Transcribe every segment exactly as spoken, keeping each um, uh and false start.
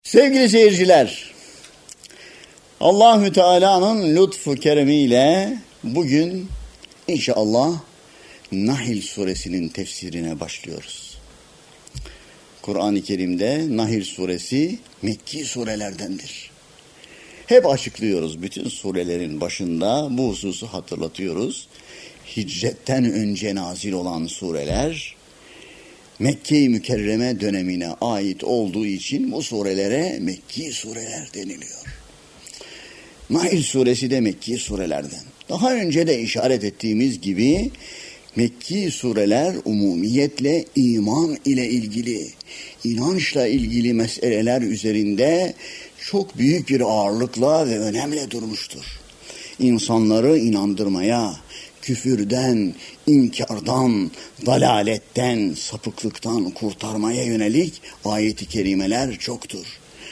Sevgili seyirciler, Allahü Teala'nın lütfu keremiyle bugün inşallah Nahl suresinin tefsirine başlıyoruz. Kur'an-ı Kerim'de Nahl suresi Mekki surelerdendir. Hep açıklıyoruz, bütün surelerin başında bu hususu hatırlatıyoruz. Hicretten önce nazil olan sureler Mekke-i Mükerreme dönemine ait olduğu için bu surelere Mekki sureler deniliyor. Nahl suresi de Mekki surelerden. Daha önce de işaret ettiğimiz gibi Mekki sureler umumiyetle iman ile ilgili, inançla ilgili meseleler üzerinde çok büyük bir ağırlıkla ve önemle durmuştur. İnsanları inandırmaya, küfürden, inkardan, dalaletten, sapıklıktan kurtarmaya yönelik ayet-i kerimeler çoktur.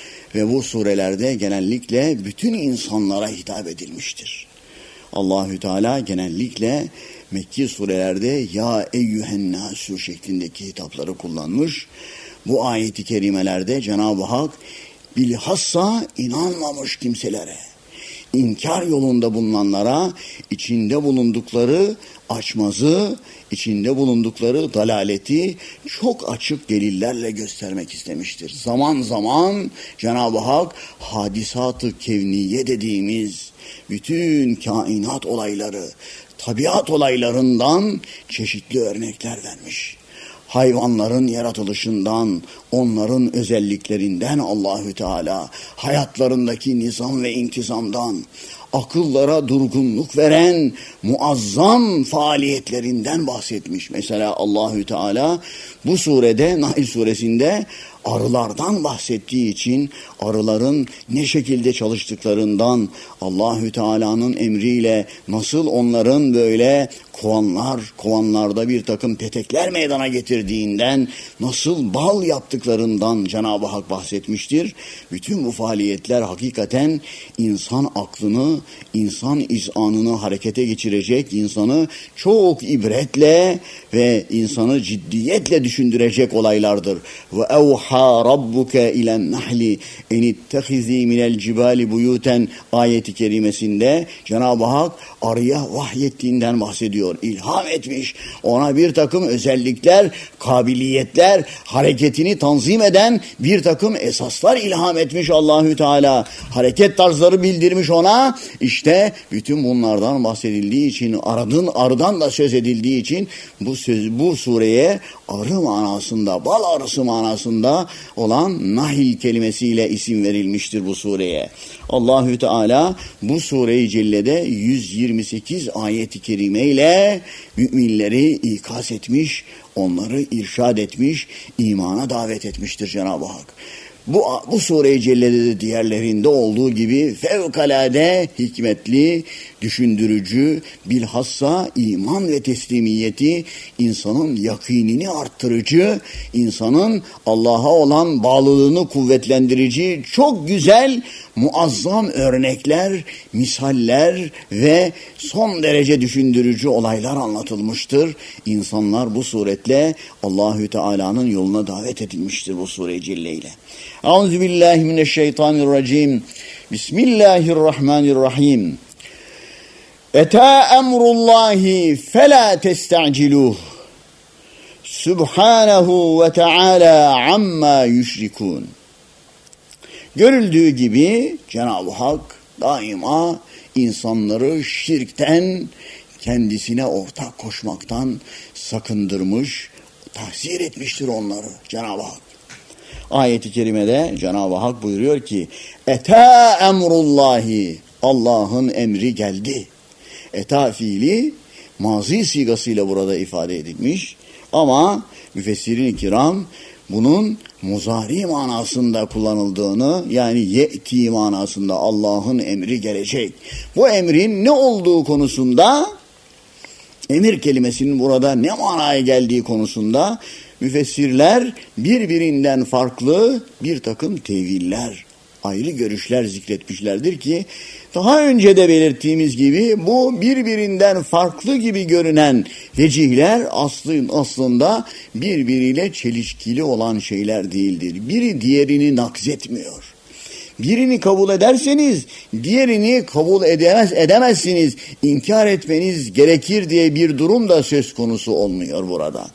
Ve bu surelerde genellikle bütün insanlara hitap edilmiştir. Allahü Teala genellikle Mekki surelerde ya eyyühen nasu şeklindeki hitapları kullanmış. Bu ayet-i kerimelerde Cenab-ı Hak bilhassa inanmamış kimselere, İnkar yolunda bulunanlara içinde bulundukları açmazı, içinde bulundukları dalaleti çok açık delillerle göstermek istemiştir. Zaman zaman Cenab-ı Hak hadisat-ı kevniye dediğimiz bütün kainat olayları, tabiat olaylarından çeşitli örnekler vermiş. Hayvanların yaratılışından, onların özelliklerinden Allahü Teala, hayatlarındaki nizam ve intizamdan, akıllara durgunluk veren muazzam faaliyetlerinden bahsetmiş. Mesela Allahü Teala bu surede, Nahl suresinde arılardan bahsettiği için arıların ne şekilde çalıştıklarından, Allahü Teala'nın emriyle nasıl onların böyle kovanlar, kovanlarda bir takım petekler meydana getirdiğinden, nasıl bal yaptıklarından Cenab-ı Hak bahsetmiştir. Bütün bu faaliyetler hakikaten insan aklını, insan izanını harekete geçirecek, insanı çok ibretle ve insanı ciddiyetle düşündürecek olaylardır. Ve evha rabbuke ilen nahli enittehizi minel cibali buyuten ayeti kerimesinde Cenab-ı Hak arıya vahyettiğinden bahsediyor. İlham etmiş. Ona bir takım özellikler, kabiliyetler, hareketini tanzim eden bir takım esaslar ilham etmiş Allahü Teala. Hareket tarzları bildirmiş ona. İşte bütün bunlardan bahsedildiği için, arıdan, arıdan da söz edildiği için bu söz, bu sureye arı manasında, bal arısı manasında olan Nahl kelimesiyle isim verilmiştir bu sureye. Allahü Teala bu sure-i cellede yüz yirmi sekiz ayet-i kerime ile müminleri ikaz etmiş, onları irşad etmiş, imana davet etmiştir Cenab-ı Hak. Bu, bu sure-i cellede de diğerlerinde olduğu gibi fevkalade hikmetli, düşündürücü, bilhassa iman ve teslimiyeti, insanın yakinini arttırıcı, insanın Allah'a olan bağlılığını kuvvetlendirici, çok güzel, muazzam örnekler, misaller ve son derece düşündürücü olaylar anlatılmıştır. İnsanlar bu suretle Allahü Teala'nın yoluna davet edilmiştir bu sure-i celle ile. Euzubillahimineşşeytanirracim. Bismillahirrahmanirrahim. Eta emrullahi fela testa'ciluh. Subhanahu ve Teala amma yüşrikun. Görüldüğü gibi Cenab-ı Hak daima insanları şirkten, kendisine ortak koşmaktan sakındırmış, tahzir etmiştir onları Cenab-ı Hak. Ayet-i kerimede Cenab-ı Hak buyuruyor ki Eta emrullahi, Allah'ın emri geldi. Eta fiili mazi sigasıyla burada ifade edilmiş ama müfessirin-i kiram bunun muzari manasında kullanıldığını, yani ye'ti manasında Allah'ın emri gelecek. Bu emrin ne olduğu konusunda, emir kelimesinin burada ne manaya geldiği konusunda müfessirler birbirinden farklı bir takım teviller ayrı görüşler zikretmişlerdir ki daha önce de belirttiğimiz gibi bu birbirinden farklı gibi görünen vecihler aslın, aslında birbiriyle çelişkili olan şeyler değildir. Biri diğerini nakzetmiyor. Birini kabul ederseniz diğerini kabul edemez, edemezsiniz. İnkar etmeniz gerekir diye bir durum da söz konusu olmuyor burada.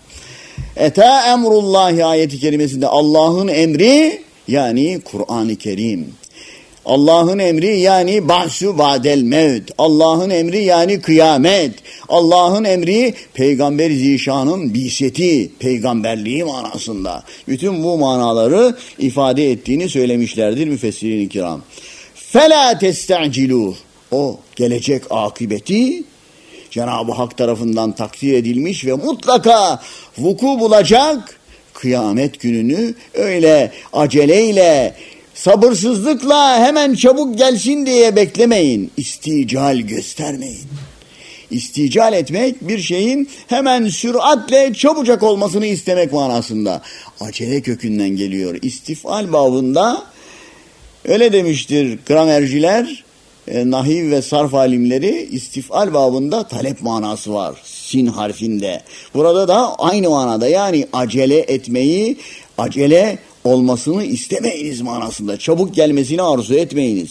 Eta emrullahi ayeti kerimesinde Allah'ın emri yani Kur'an-ı Kerim. Allah'ın emri yani ba'su ba'del mevt. Allah'ın emri yani kıyamet. Allah'ın emri Peygamber-i Zişan'ın biseti, peygamberliği manasında. Bütün bu manaları ifade ettiğini söylemişlerdir müfessirin-i kiram. فَلَا تَسْتَعْجِلُوهُ O gelecek akıbeti Cenab-ı Hak tarafından takdir edilmiş ve mutlaka vuku bulacak kıyamet gününü öyle aceleyle, sabırsızlıkla hemen çabuk gelsin diye beklemeyin. İstical göstermeyin. İstical etmek bir şeyin hemen süratle çabucak olmasını istemek manasında. Acele kökünden geliyor. İstifal babında öyle demiştir gramerciler, e, nahiv ve sarf alimleri istifal babında talep manası var. Sin harfinde. Burada da aynı manada yani acele etmeyi, acele olmasını istemeyiniz manasında. Çabuk gelmesini arzu etmeyiniz.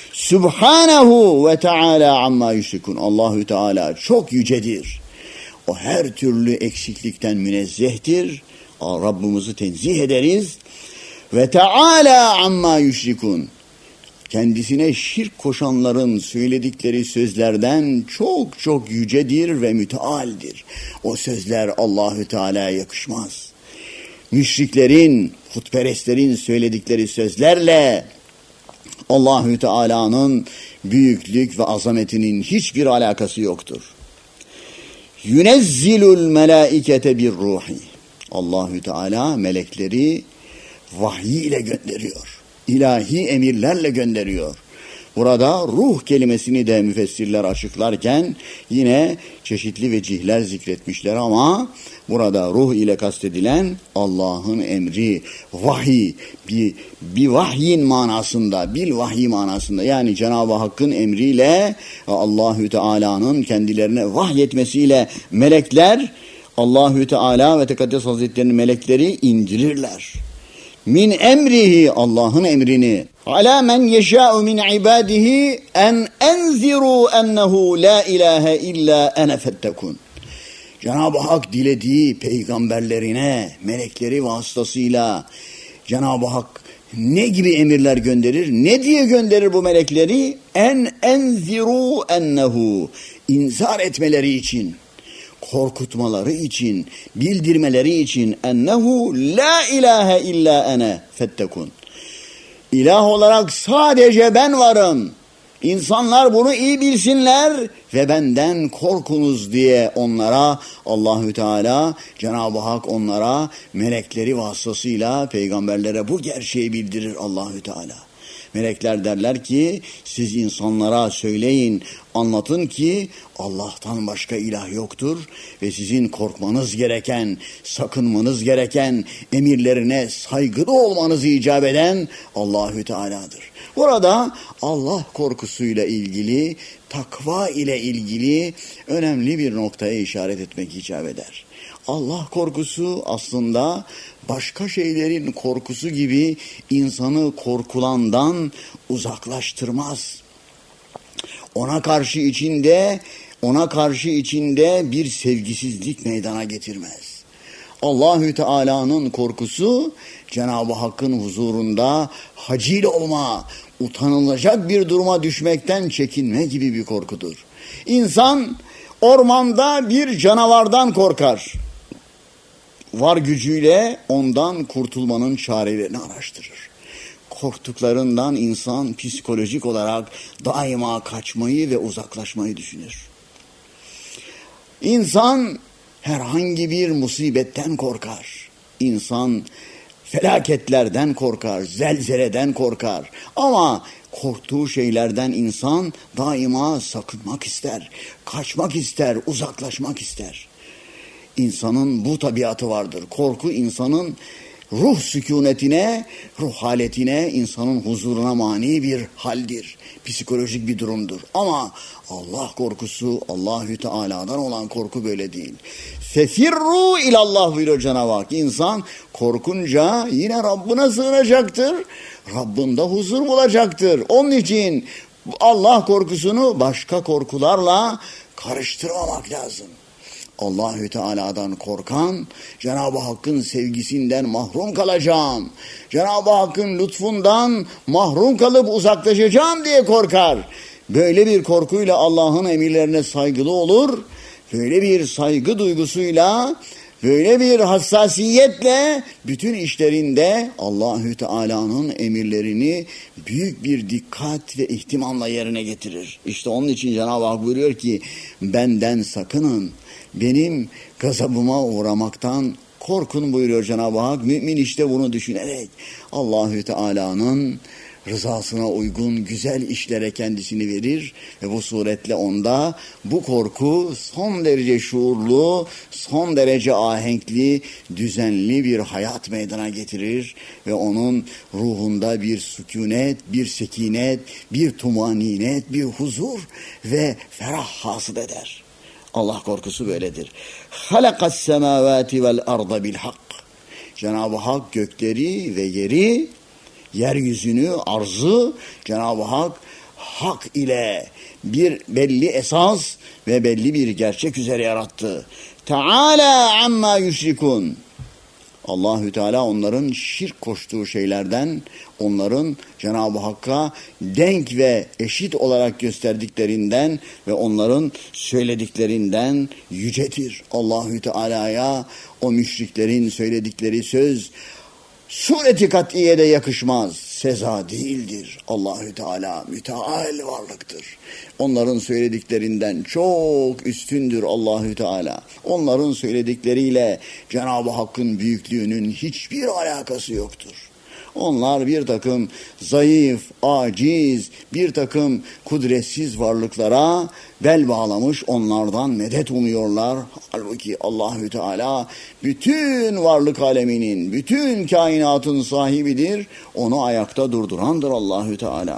Subhanahu ve Teala amma yüşrikun. Allahü Teala çok yücedir. O her türlü eksiklikten münezzehtir. Rabbimizi tenzih ederiz. Ve Teala amma yüşrikun. Kendisine şirk koşanların söyledikleri sözlerden çok çok yücedir ve mütealdir. O sözler Allahü Teala'ya yakışmaz. Müşriklerin, putperestlerin söyledikleri sözlerle Allahü Teala'nın büyüklük ve azametinin hiçbir alakası yoktur. Yunezzilul melaikete bir ruhi. Allahü Teala melekleri vahiy ile gönderiyor. İlahi emirlerle gönderiyor. Burada ruh kelimesini de müfessirler açıklarken yine çeşitli vecihler zikretmişler ama burada ruh ile kastedilen Allah'ın emri, vahiy, bir, bir vahyin manasında, bil vahiy manasında yani Cenab-ı Hakk'ın emriyle Allahü Teala'nın kendilerine vahyetmesiyle melekler Allahü Teala ve Tekaddes Hazretleri'nin melekleri indirirler. Min emrihi Allah'ın emrini ala men yeşâ'u min ibadihi en enziru ennehu la ilahe illa ene fettekun. Cenab-ı Hak dilediği peygamberlerine melekleri vasıtasıyla Cenab-ı Hak ne gibi emirler gönderir? Ne diye gönderir bu melekleri? En enziru ennehu inzar etmeleri için, korkutmaları için, bildirmeleri için ennehu la ilahe illa ene fettekun. İlah olarak sadece ben varım. İnsanlar bunu iyi bilsinler ve benden korkunuz diye onlara Allahü Teala, Cenab-ı Hak onlara melekleri vasıtasıyla peygamberlere bu gerçeği bildirir Allahü Teala. Melekler derler ki siz insanlara söyleyin, anlatın ki Allah'tan başka ilah yoktur ve sizin korkmanız gereken, sakınmanız gereken, emirlerine saygılı olmanızı icap eden Allahü Teala'dır. Burada Allah korkusuyla ilgili, takva ile ilgili önemli bir noktaya işaret etmek icap eder. Allah korkusu aslında başka şeylerin korkusu gibi insanı korkulandan uzaklaştırmaz. Ona karşı içinde, ona karşı içinde bir sevgisizlik meydana getirmez. Allahü Teala'nın korkusu Cenab-ı Hakk'ın huzurunda hacil olma, utanılacak bir duruma düşmekten çekinme gibi bir korkudur. İnsan ormanda bir canavardan korkar. Var gücüyle ondan kurtulmanın çarelerini araştırır. Korktuklarından insan psikolojik olarak daima kaçmayı ve uzaklaşmayı düşünür. İnsan herhangi bir musibetten korkar. İnsan felaketlerden korkar, zelzeleden korkar. Ama korktuğu şeylerden insan daima sakınmak ister, kaçmak ister, uzaklaşmak ister. İnsanın bu tabiatı vardır. Korku insanın ruh sükunetine, ruh haletine, insanın huzuruna mani bir haldir. Psikolojik bir durumdur. Ama Allah korkusu, Allahü Teala'dan olan korku böyle değil. Fefirru ilallah buyuruyor Cenab-ı Hak. İnsan korkunca yine Rabbine sığınacaktır. Rabbinde huzur bulacaktır. Onun için Allah korkusunu başka korkularla karıştırmamak lazım. Allahü Teala'dan korkan, Cenab-ı Hakk'ın sevgisinden mahrum kalacağım, Cenab-ı Hakk'ın lütfundan mahrum kalıp uzaklaşacağım diye korkar. Böyle bir korkuyla Allah'ın emirlerine saygılı olur, böyle bir saygı duygusuyla, böyle bir hassasiyetle bütün işlerinde Allahü Teala'nın emirlerini büyük bir dikkat ve ihtimamla yerine getirir. İşte onun için Cenab-ı Hak buyuruyor ki, benden sakının, benim gazabıma uğramaktan korkun buyuruyor Cenab-ı Hak. Mümin işte bunu düşünerek Allahü Teala'nın rızasına uygun güzel işlere kendisini verir ve bu suretle onda bu korku son derece şuurlu, son derece ahenkli, düzenli bir hayat meydana getirir ve onun ruhunda bir sükunet, bir sekinet, bir tumaninet, bir huzur ve ferah hasıl eder. Allah korkusu böyledir. Halakas semavati vel arda bil hak. Cenab-ı Hak gökleri ve yeri, yeryüzünü, arzı Cenab-ı Hak hak ile bir belli esas ve belli bir gerçek üzere yarattı. Teala amma yüşrikun. Allahü Teala onların şirk koştuğu şeylerden, onların Cenab-ı Hakk'a denk ve eşit olarak gösterdiklerinden ve onların söylediklerinden yücedir. Allahü Teala'ya o müşriklerin söyledikleri söz sureti kat'iyede yakışmaz, seza değildir. Allahü Teala müteal varlıktır. Onların söylediklerinden çok üstündür Allahü Teala. Onların söyledikleriyle Cenab-ı Hakk'ın büyüklüğünün hiçbir alakası yoktur. Onlar bir takım zayıf, aciz, bir takım kudretsiz varlıklara bel bağlamış, onlardan medet umuyorlar. Halbuki Allahü Teala bütün varlık aleminin, bütün kainatın sahibidir. Onu ayakta durdurandır Allahü Teala.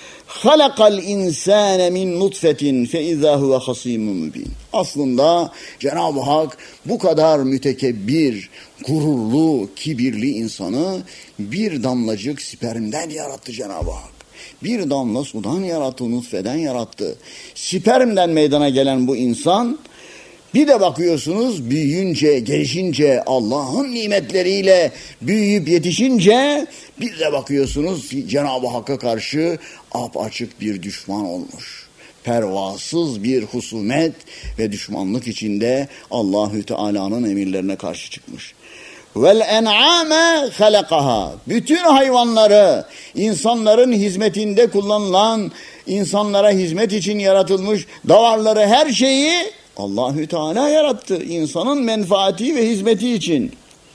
Halakal insane min nutfetin fe izâ huve hasîmun mubîn. Aslında Cenab-ı Hak bu kadar mütekebbir, gururlu, kibirli insanı bir damlacık spermden yarattı Cenab-ı Hak. Bir damla sudan yarattı, nutfeden yarattı. Spermden meydana gelen bu insan, bir de bakıyorsunuz büyüyünce, gelişince, Allah'ın nimetleriyle büyüyüp yetişince, bir de bakıyorsunuz Cenab-ı Hakk'a karşı apaçık bir düşman olmuş. Pervasız bir husumet ve düşmanlık içinde Allahü Teala'nın emirlerine karşı çıkmış. Vel en'ame halakaha. Bütün hayvanları, insanların hizmetinde kullanılan, insanlara hizmet için yaratılmış davarları, her şeyi Allahü Teala yarattı. İnsanın menfaati ve hizmeti için.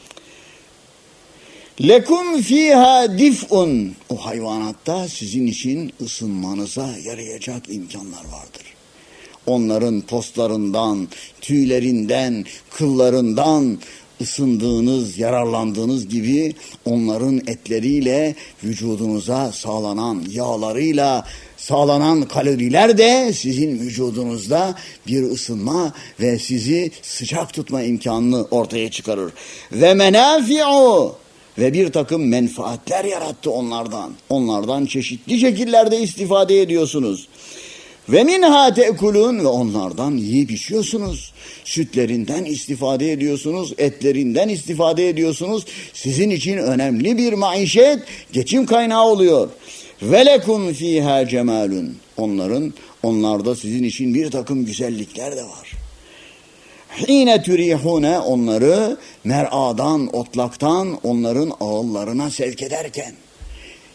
Lekum fiha dif'un. O hayvanatta sizin için ısınmanıza yarayacak imkanlar vardır. Onların postlarından, tüylerinden, kıllarından ısındığınız, yararlandığınız gibi onların etleriyle vücudunuza sağlanan, yağlarıyla sağlanan kaloriler de sizin vücudunuzda bir ısınma ve sizi sıcak tutma imkanını ortaya çıkarır. Ve menafi'u, ve bir takım menfaatler yarattı onlardan. Onlardan çeşitli şekillerde istifade ediyorsunuz. Ve minha te'kulun, ve onlardan yiyip içiyorsunuz. Sütlerinden istifade ediyorsunuz, etlerinden istifade ediyorsunuz. Sizin için önemli bir maişet, geçim kaynağı oluyor. Ve lekum fiha cemalun. Onların, onlarda sizin için bir takım güzellikler de var. Hine türihune, onları mer'adan, otlaktan onların ağıllarına sevk ederken,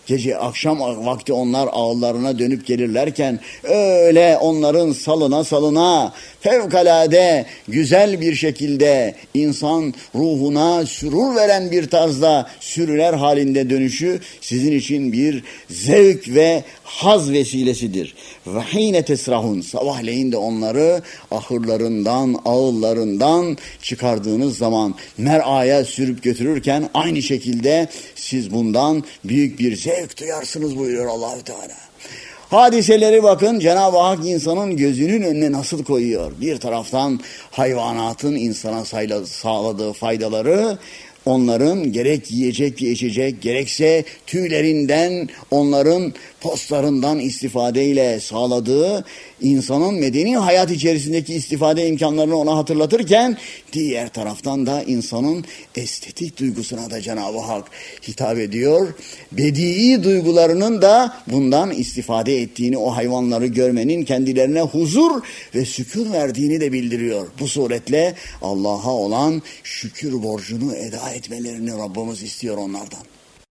Gece akşam vakti onlar ağlarına dönüp gelirlerken öyle onların salına salına fevkalade güzel bir şekilde insan ruhuna sürur veren bir tarzda sürüler halinde dönüşü sizin için bir zevk ve haz vesilesidir. Ve hine tesrahun, sabahleyin de onları ahırlarından, ağıllarından çıkardığınız zaman mer'aya sürüp götürürken aynı şekilde siz bundan büyük bir zevk duyarsınız buyuruyor Allah-u Teala. Hadiseleri bakın Cenab-ı Hak insanın gözünün önüne nasıl koyuyor. Bir taraftan hayvanatın insana sağladığı faydaları, onların gerek yiyecek içecek gerekse tüylerinden, onların postlarından istifadeyle sağladığı insanın medeni hayat içerisindeki istifade imkanlarını ona hatırlatırken diğer taraftan da insanın estetik duygusuna da Cenab-ı Hak hitap ediyor. Bedii duygularının da bundan istifade ettiğini, o hayvanları görmenin kendilerine huzur ve sükun verdiğini de bildiriyor. Bu suretle Allah'a olan şükür borcunu eda etmelerini Rabbimiz istiyor onlardan.